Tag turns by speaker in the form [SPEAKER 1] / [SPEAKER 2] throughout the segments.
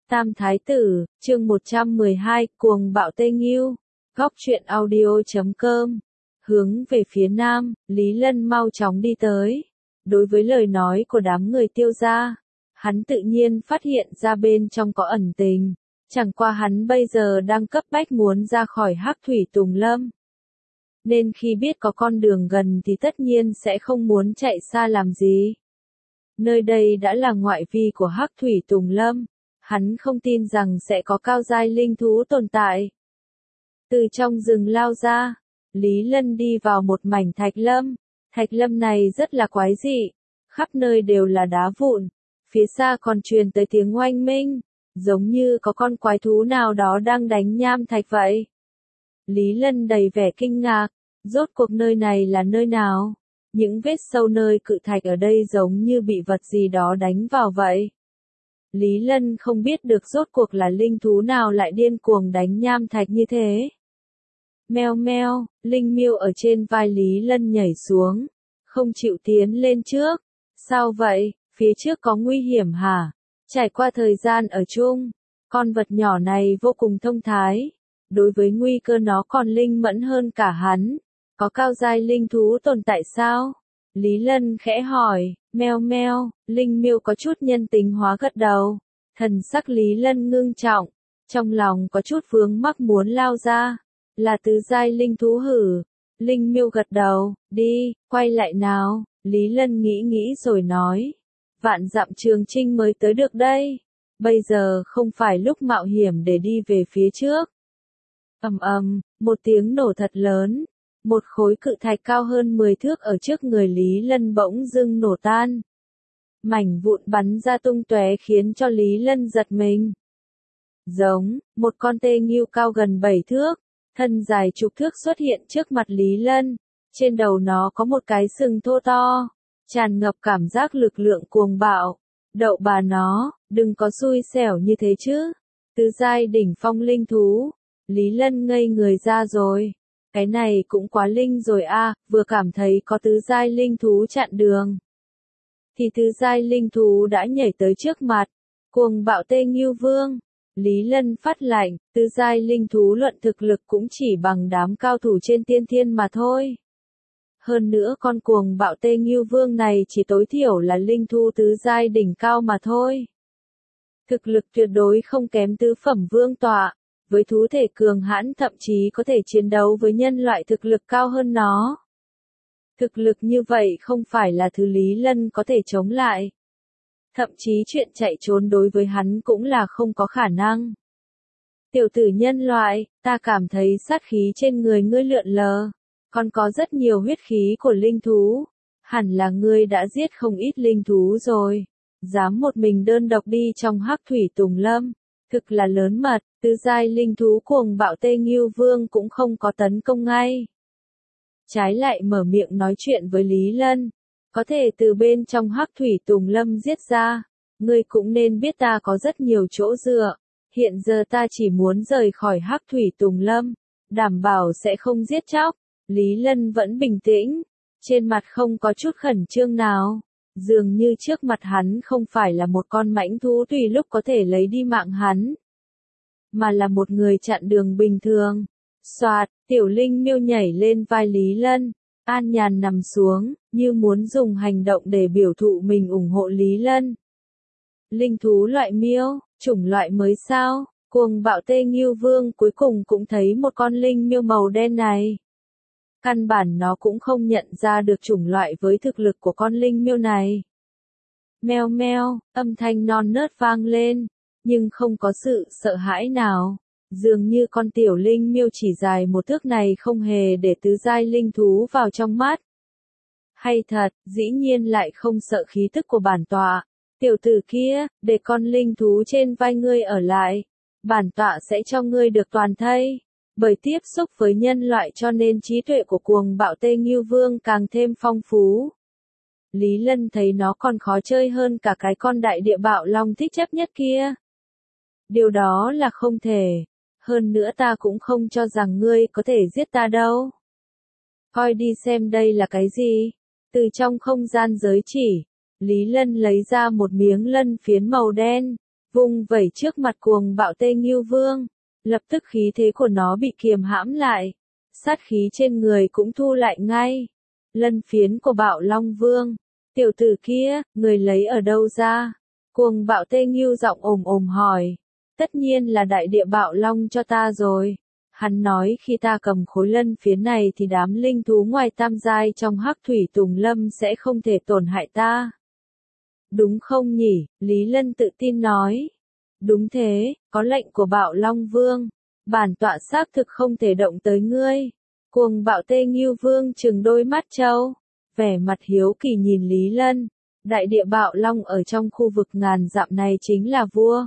[SPEAKER 1] Tam Thái Tử, chương 112, cuồng bạo Tây Ngưu, góc truyện audio.com. Hướng về phía nam, Lý Lân mau chóng đi tới. Đối với lời nói của đám người Tiêu gia, hắn tự nhiên phát hiện ra bên trong có ẩn tình. Chẳng qua hắn bây giờ đang cấp bách muốn ra khỏi Hắc Thủy Tùng Lâm. Nên khi biết có con đường gần thì tất nhiên sẽ không muốn chạy xa làm gì. Nơi đây đã là ngoại vi của Hắc Thủy Tùng Lâm. Hắn không tin rằng sẽ có cao giai linh thú tồn tại. Từ trong rừng lao ra, Lý Lân đi vào một mảnh thạch lâm. Thạch lâm này rất là quái dị, khắp nơi đều là đá vụn, phía xa còn truyền tới tiếng oanh minh, giống như có con quái thú nào đó đang đánh nham thạch vậy. Lý Lân đầy vẻ kinh ngạc, rốt cuộc nơi này là nơi nào? Những vết sâu nơi cự thạch ở đây giống như bị vật gì đó đánh vào vậy. Lý Lân không biết được rốt cuộc là linh thú nào lại điên cuồng đánh nham thạch như thế. Meo meo, linh miêu ở trên vai Lý Lân nhảy xuống, không chịu tiến lên trước. Sao vậy, phía trước có nguy hiểm hả? Trải qua thời gian ở chung, con vật nhỏ này vô cùng thông thái. Đối với nguy cơ nó còn linh mẫn hơn cả hắn. Có cao giai linh thú tồn tại sao? Lý Lân khẽ hỏi. Meo meo, linh miêu có chút nhân tính hóa gật đầu. Thần sắc Lý Lân ngưng trọng, trong lòng có chút vướng mắc muốn lao ra. Là tứ giai linh thú hử? Linh miêu gật đầu. Đi, quay lại nào. Lý Lân nghĩ nghĩ rồi nói. Vạn dặm trường chinh mới tới được đây. Bây giờ không phải lúc mạo hiểm để đi về phía trước. Ầm ầm, một tiếng nổ thật lớn. Một khối cự thạch cao hơn 10 thước ở trước người Lý Lân bỗng dưng nổ tan. Mảnh vụn bắn ra tung tóe khiến cho Lý Lân giật mình. Giống, một con tê ngưu cao gần 7 thước, thân dài chục thước xuất hiện trước mặt Lý Lân. Trên đầu nó có một cái sừng thô to, tràn ngập cảm giác lực lượng cuồng bạo. Đậu bà nó, đừng có xui xẻo như thế chứ. Tứ giai đỉnh phong linh thú. Lý Lân ngây người ra rồi. Cái này cũng quá linh rồi a, vừa cảm thấy có tứ giai linh thú chặn đường. Thì tứ giai linh thú đã nhảy tới trước mặt. Cuồng bạo Tê Ngưu Vương. Lý Lân phát lạnh, tứ giai linh thú luận thực lực cũng chỉ bằng đám cao thủ trên tiên thiên mà thôi. Hơn nữa con cuồng bạo Tê Ngưu Vương này chỉ tối thiểu là linh thú tứ giai đỉnh cao mà thôi. Thực lực tuyệt đối không kém tứ phẩm vương tọa. Với thú thể cường hãn thậm chí có thể chiến đấu với nhân loại thực lực cao hơn nó. Thực lực như vậy không phải là thứ Lý Lân có thể chống lại. Thậm chí chuyện chạy trốn đối với hắn cũng là không có khả năng. Tiểu tử nhân loại, ta cảm thấy sát khí trên người ngươi lượn lờ. Còn có rất nhiều huyết khí của linh thú. Hẳn là ngươi đã giết không ít linh thú rồi. Dám một mình đơn độc đi trong Hắc Thủy Tùng Lâm. Thực là lớn mật, tứ giai linh thú cuồng bạo Tê Ngưu Vương cũng không có tấn công ngay. Trái lại mở miệng nói chuyện với Lý Lân. Có thể từ bên trong Hắc Thủy Tùng Lâm giết ra. Ngươi cũng nên biết ta có rất nhiều chỗ dựa. Hiện giờ ta chỉ muốn rời khỏi Hắc Thủy Tùng Lâm. Đảm bảo sẽ không giết chóc. Lý Lân vẫn bình tĩnh. Trên mặt không có chút khẩn trương nào. Dường như trước mặt hắn không phải là một con mãnh thú tùy lúc có thể lấy đi mạng hắn. Mà là một người chặn đường bình thường. Soạt, tiểu linh miêu nhảy lên vai Lý Lân. An nhàn nằm xuống, như muốn dùng hành động để biểu thụ mình ủng hộ Lý Lân. Linh thú loại miêu, chủng loại mới sao? Cuồng bạo Tê Ngưu Vương cuối cùng cũng thấy một con linh miêu màu đen này. Căn bản nó cũng không nhận ra được chủng loại với thực lực của con linh miêu này. Meo meo, âm thanh non nớt vang lên, nhưng không có sự sợ hãi nào. Dường như con tiểu linh miêu chỉ dài một thước này không hề để tứ giai linh thú vào trong mắt. Hay thật, dĩ nhiên lại không sợ khí tức của bản tọa. Tiểu tử kia, để con linh thú trên vai ngươi ở lại. Bản tọa sẽ cho ngươi được toàn thây. Bởi tiếp xúc với nhân loại cho nên trí tuệ của cuồng bạo Tê Ngưu Vương càng thêm phong phú. Lý Lân thấy nó còn khó chơi hơn cả cái con đại địa bạo long thích chấp nhất kia. Điều đó là không thể. Hơn nữa ta cũng không cho rằng ngươi có thể giết ta đâu. Coi đi xem đây là cái gì. Từ trong không gian giới chỉ, Lý Lân lấy ra một miếng lân phiến màu đen. vung vẩy trước mặt cuồng bạo Tê Nghiêu Vương. Lập tức khí thế của nó bị kiềm hãm lại. Sát khí trên người cũng thu lại ngay. Lân phiến của Bạo Long Vương. Tiểu tử kia, người lấy ở đâu ra? Cuồng bạo Tê Nghiêu giọng ồm ồm hỏi. Tất nhiên là đại địa Bạo Long cho ta rồi. Hắn nói khi ta cầm khối lân phiến này thì đám linh thú ngoài tam giai trong Hắc Thủy Tùng Lâm sẽ không thể tổn hại ta. Đúng không nhỉ? Lý Lân tự tin nói. Đúng thế, có lệnh của Bạo Long Vương. Bản tọa xác thực không thể động tới ngươi. Cuồng bạo Tê Nghiêu Vương trừng đôi mắt trâu. Vẻ mặt hiếu kỳ nhìn Lý Lân. Đại địa Bạo Long ở trong khu vực ngàn dặm này chính là vua.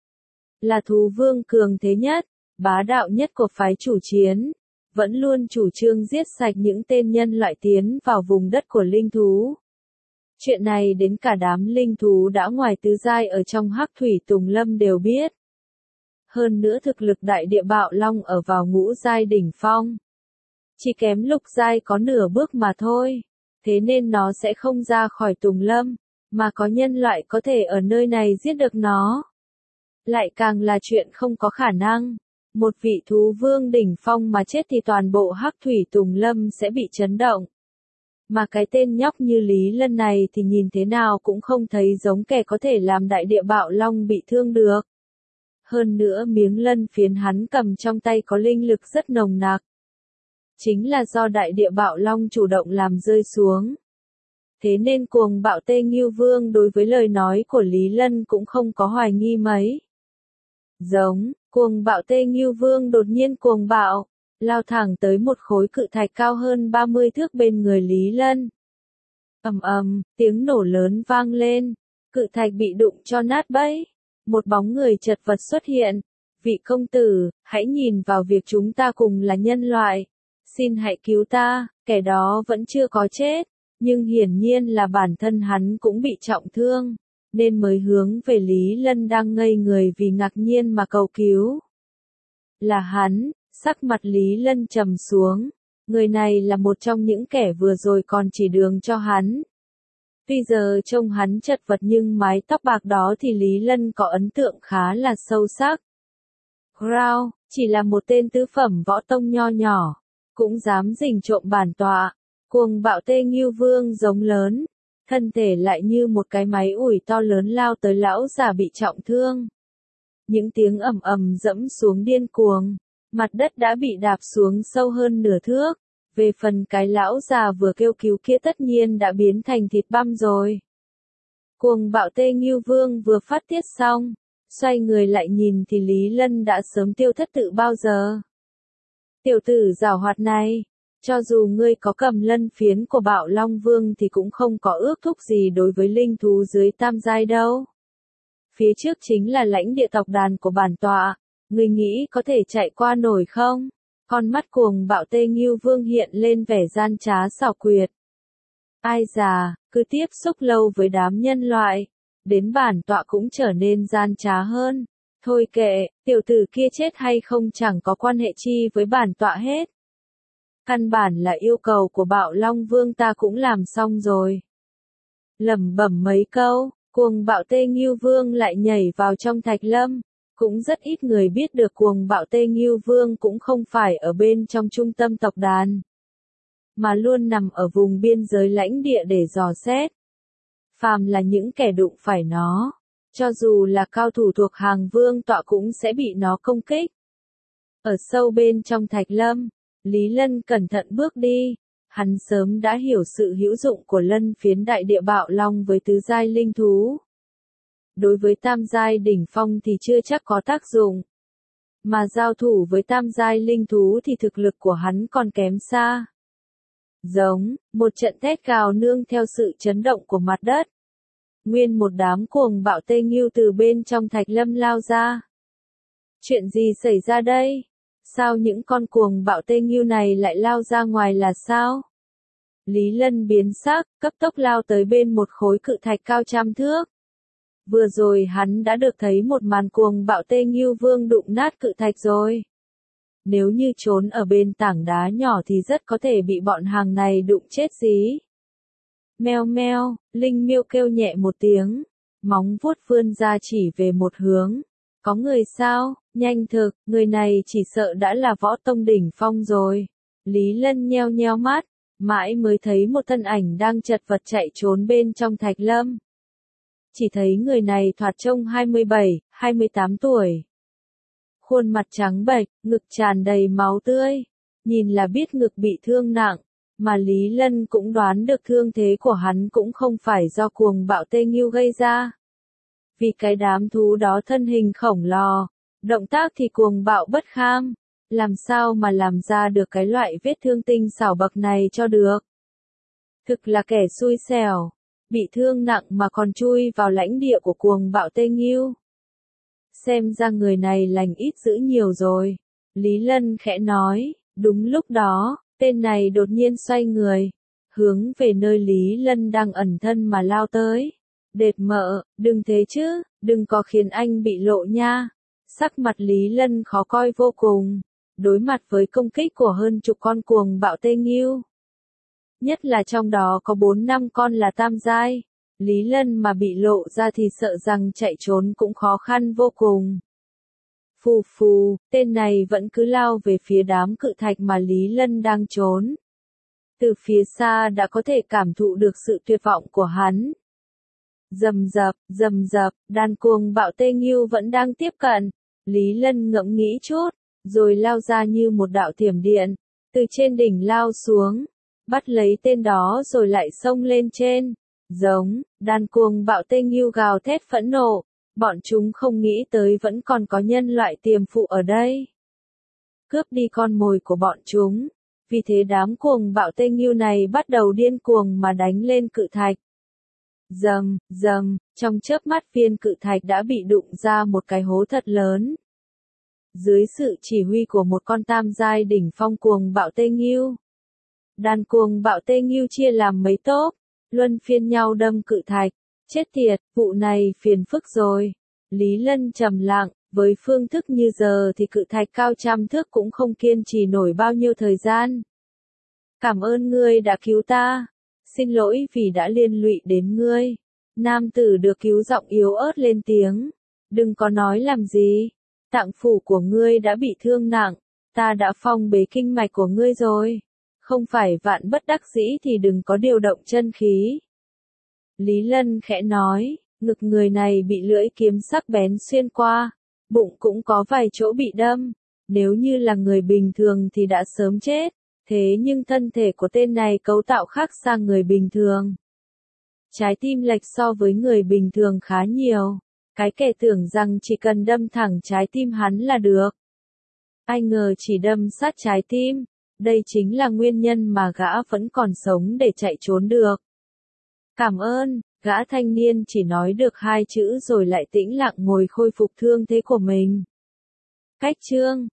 [SPEAKER 1] Là thú vương cường thế nhất, bá đạo nhất của phái chủ chiến. Vẫn luôn chủ trương giết sạch những tên nhân loại tiến vào vùng đất của linh thú. Chuyện này đến cả đám linh thú đã ngoài tứ giai ở trong Hắc Thủy Tùng Lâm đều biết. Hơn nữa thực lực đại địa Bạo Long ở vào ngũ giai đỉnh phong. Chỉ kém lục giai có nửa bước mà thôi. Thế nên nó sẽ không ra khỏi Tùng Lâm, mà có nhân loại có thể ở nơi này giết được nó. Lại càng là chuyện không có khả năng. Một vị thú vương đỉnh phong mà chết thì toàn bộ Hắc Thủy Tùng Lâm sẽ bị chấn động. Mà cái tên nhóc như Lý Lân này thì nhìn thế nào cũng không thấy giống kẻ có thể làm đại địa Bạo Long bị thương được. Hơn nữa miếng lân phiến hắn cầm trong tay có linh lực rất nồng nặc. Chính là do đại địa Bạo Long chủ động làm rơi xuống. Thế nên cuồng bạo Tê Nghiêu Vương đối với lời nói của Lý Lân cũng không có hoài nghi mấy. Giống, cuồng bạo Tê Nghiêu Vương đột nhiên cuồng bạo, lao thẳng tới một khối cự thạch cao hơn 30 thước bên người Lý Lân. Ầm ầm, tiếng nổ lớn vang lên, cự thạch bị đụng cho nát bấy. Một bóng người chật vật xuất hiện. Vị công tử, hãy nhìn vào việc chúng ta cùng là nhân loại. Xin hãy cứu ta, kẻ đó vẫn chưa có chết, nhưng hiển nhiên là bản thân hắn cũng bị trọng thương, nên mới hướng về Lý Lân đang ngây người vì ngạc nhiên mà cầu cứu. Là hắn, sắc mặt Lý Lân trầm xuống, người này là một trong những kẻ vừa rồi còn chỉ đường cho hắn. Tuy giờ trông hắn chật vật nhưng mái tóc bạc đó thì Lý Lân có ấn tượng khá là sâu sắc. Rao, chỉ là một tên tứ phẩm võ tông nho nhỏ, cũng dám rình trộm bản tọa. Cuồng bạo Tê Nghiêu Vương giống lớn, thân thể lại như một cái máy ủi to lớn lao tới lão già bị trọng thương. Những tiếng ầm ầm dẫm xuống điên cuồng, mặt đất đã bị đạp xuống sâu hơn nửa thước. Về phần cái lão già vừa kêu cứu kia tất nhiên đã biến thành thịt băm rồi. Cuồng bạo Tê Nghiêu Vương vừa phát tiết xong, xoay người lại nhìn thì Lý Lân đã sớm tiêu thất tự bao giờ. Tiểu tử giảo hoạt này, cho dù ngươi có cầm lân phiến của Bạo Long Vương thì cũng không có ước thúc gì đối với linh thú dưới tam giai đâu. Phía trước chính là lãnh địa tộc đàn của bản tọa, ngươi nghĩ có thể chạy qua nổi không? Con mắt cuồng bạo Tê Nghiêu Vương hiện lên vẻ gian trá xảo quyệt. Ai già, cứ tiếp xúc lâu với đám nhân loại, đến bản tọa cũng trở nên gian trá hơn. Thôi kệ, tiểu tử kia chết hay không chẳng có quan hệ chi với bản tọa hết. Căn bản là yêu cầu của Bạo Long Vương ta cũng làm xong rồi. Lẩm bẩm mấy câu, cuồng bạo Tê Nghiêu Vương lại nhảy vào trong thạch lâm. Cũng rất ít người biết được cuồng bạo Tê Nghiêu Vương cũng không phải ở bên trong trung tâm tộc đàn, mà luôn nằm ở vùng biên giới lãnh địa để dò xét. Phàm là những kẻ đụng phải nó, cho dù là cao thủ thuộc hàng vương tọa cũng sẽ bị nó công kích. Ở sâu bên trong thạch lâm, Lý Lân cẩn thận bước đi, hắn sớm đã hiểu sự hữu dụng của lân phiến đại địa Bạo Long với tứ giai linh thú. Đối với tam giai đỉnh phong thì chưa chắc có tác dụng. Mà giao thủ với tam giai linh thú thì thực lực của hắn còn kém xa. Giống, một trận thét gào nương theo sự chấn động của mặt đất. Nguyên một đám cuồng bạo Tê Nghiêu từ bên trong thạch lâm lao ra. Chuyện gì xảy ra đây? Sao những con cuồng bạo Tê Nghiêu này lại lao ra ngoài là sao? Lý Lân biến sắc, cấp tốc lao tới bên một khối cự thạch cao trăm thước. Vừa rồi hắn đã được thấy một màn cuồng bạo Tê Nghiêu Vương đụng nát cự thạch rồi. Nếu như trốn ở bên tảng đá nhỏ thì rất có thể bị bọn hàng này đụng chết dí. Meo meo, Linh Miêu kêu nhẹ một tiếng. móng vuốt vươn ra chỉ về một hướng. Có người sao? Nhanh thực, người này chỉ sợ đã là võ tông đỉnh phong rồi. Lý Lân nheo nheo mắt, mãi mới thấy một thân ảnh đang chật vật chạy trốn bên trong thạch lâm. Chỉ thấy người này thoạt trông 27, 28 tuổi. Khuôn mặt trắng bệch, ngực tràn đầy máu tươi. Nhìn là biết ngực bị thương nặng, mà Lý Lân cũng đoán được thương thế của hắn cũng không phải do cuồng bạo tê nghiêu gây ra. Vì cái đám thú đó thân hình khổng lồ, động tác thì cuồng bạo bất kham, làm sao mà làm ra được cái loại vết thương tinh xảo bậc này cho được. Thực là kẻ xui xẻo, bị thương nặng mà còn chui vào lãnh địa của cuồng bạo tê nghiêu. Xem ra người này lành ít dữ nhiều rồi, Lý Lân khẽ nói. Đúng lúc đó, tên này đột nhiên xoay người, hướng về nơi Lý Lân đang ẩn thân mà lao tới. Đệt mợ, đừng thế chứ, đừng có khiến anh bị lộ nha. Sắc mặt Lý Lân khó coi vô cùng, đối mặt với công kích của hơn chục con cuồng bạo tê nghiêu. Nhất là trong đó có 4-5 con là tam giai, Lý Lân mà bị lộ ra thì sợ rằng chạy trốn cũng khó khăn vô cùng. Phù phù, tên này vẫn cứ lao về phía đám cự thạch mà Lý Lân đang trốn. Từ phía xa đã có thể cảm thụ được sự tuyệt vọng của hắn. Rầm rập, đàn cuồng bạo tê nghiêu vẫn đang tiếp cận. Lý Lân ngẫm nghĩ chút, rồi lao ra như một đạo thiểm điện, từ trên đỉnh lao xuống, bắt lấy tên đó rồi lại xông lên trên. Giống, đàn cuồng bạo tê nghiêu gào thét phẫn nộ. Bọn chúng không nghĩ tới vẫn còn có nhân loại tiềm phụ ở đây. Cướp đi con mồi của bọn chúng. Vì thế đám cuồng bạo tê nghiêu này bắt đầu điên cuồng mà đánh lên cự thạch. Rầm, trong chớp mắt viên cự thạch đã bị đụng ra một cái hố thật lớn. Dưới sự chỉ huy của một con tam giai đỉnh phong cuồng bạo tê nghiêu. Đàn cuồng bạo tê nghiêu chia làm mấy tốp, luân phiên nhau đâm cự thạch. Chết tiệt, vụ này phiền phức rồi. Lý Lân trầm lặng, với phương thức như giờ thì cự thạch cao trăm thước cũng không kiên trì nổi bao nhiêu thời gian. Cảm ơn ngươi đã cứu ta. Xin lỗi vì đã liên lụy đến ngươi. Nam tử được cứu giọng yếu ớt lên tiếng. Đừng có nói làm gì. Tạng phủ của ngươi đã bị thương nặng. Ta đã phong bế kinh mạch của ngươi rồi. Không phải vạn bất đắc dĩ thì đừng có điều động chân khí. Lý Lân khẽ nói, ngực người này bị lưỡi kiếm sắc bén xuyên qua, bụng cũng có vài chỗ bị đâm, nếu như là người bình thường thì đã sớm chết, thế nhưng thân thể của tên này cấu tạo khác sang người bình thường. Trái tim lệch so với người bình thường khá nhiều, cái kẻ tưởng rằng chỉ cần đâm thẳng trái tim hắn là được. Ai ngờ chỉ đâm sát trái tim, đây chính là nguyên nhân mà gã vẫn còn sống để chạy trốn được. Cảm ơn, gã thanh niên chỉ nói được 2 chữ rồi lại tĩnh lặng ngồi khôi phục thương thế của mình. Cách chương